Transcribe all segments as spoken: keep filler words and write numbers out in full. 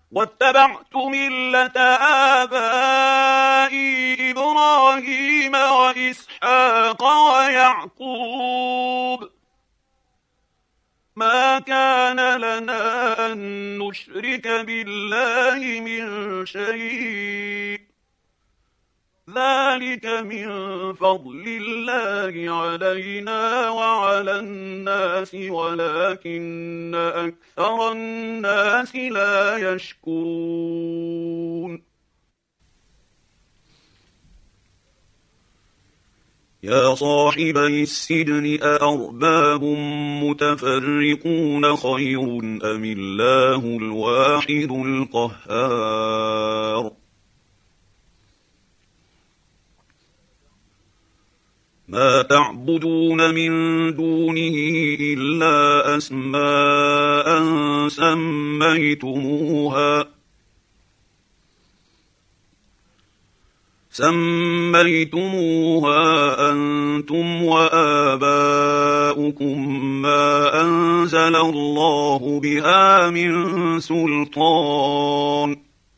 واتبعت ملة آبائي إبراهيم وإسحاق ويعقوب ما كان لنا أن نشرك بالله من شيء ذلك من فضل الله علينا وعلى الناس ولكن أكثر الناس لا يشكرون يا صاحبي السجن أأرباب متفرقون خير أم الله الواحد القهار ما تعبدون من دونه إلا أسماء سميتموها سميتموها أنتم وآباؤكم ما أنزل الله بها من سلطان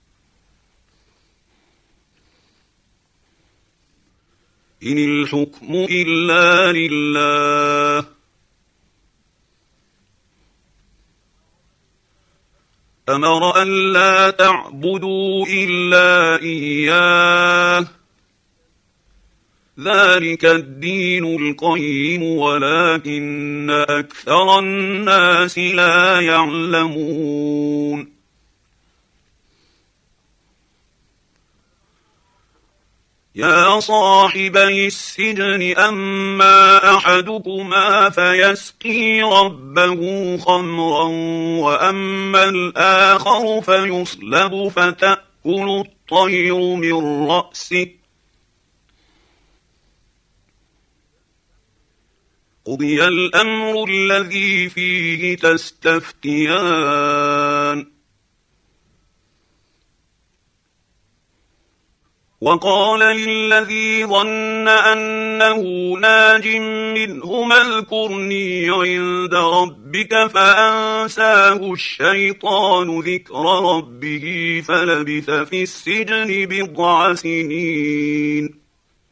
إن الحكم إلا لله أمر أن لا تعبدوا إلا إياه ذلك الدين القيم ولكن أكثر الناس لا يعلمون يا صاحبي السجن أما أحدكما فيسقي ربه خمرا وأما الآخر فيصلب فتأكل الطير من رأسه قضي الأمر الذي فيه تستفتيان وقال للذي ظن أنه ناج منهما اذكرني عند ربك فأنساه الشيطان ذكر ربه فلبث في السجن بضع سنين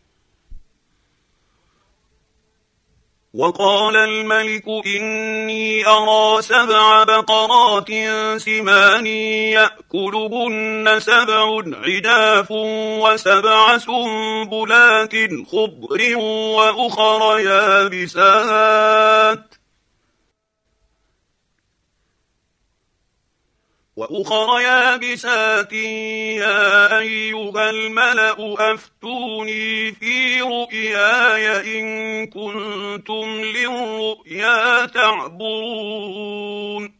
وقال الملك إني أرى سبع بقرات سمان يأكلهن سبع عجاف وسبع سنبلات خضر وأخر يابسات وأخر يابسات يا أيها الملأ أفتوني في رؤياي إن كنتم للرؤيا تعبرون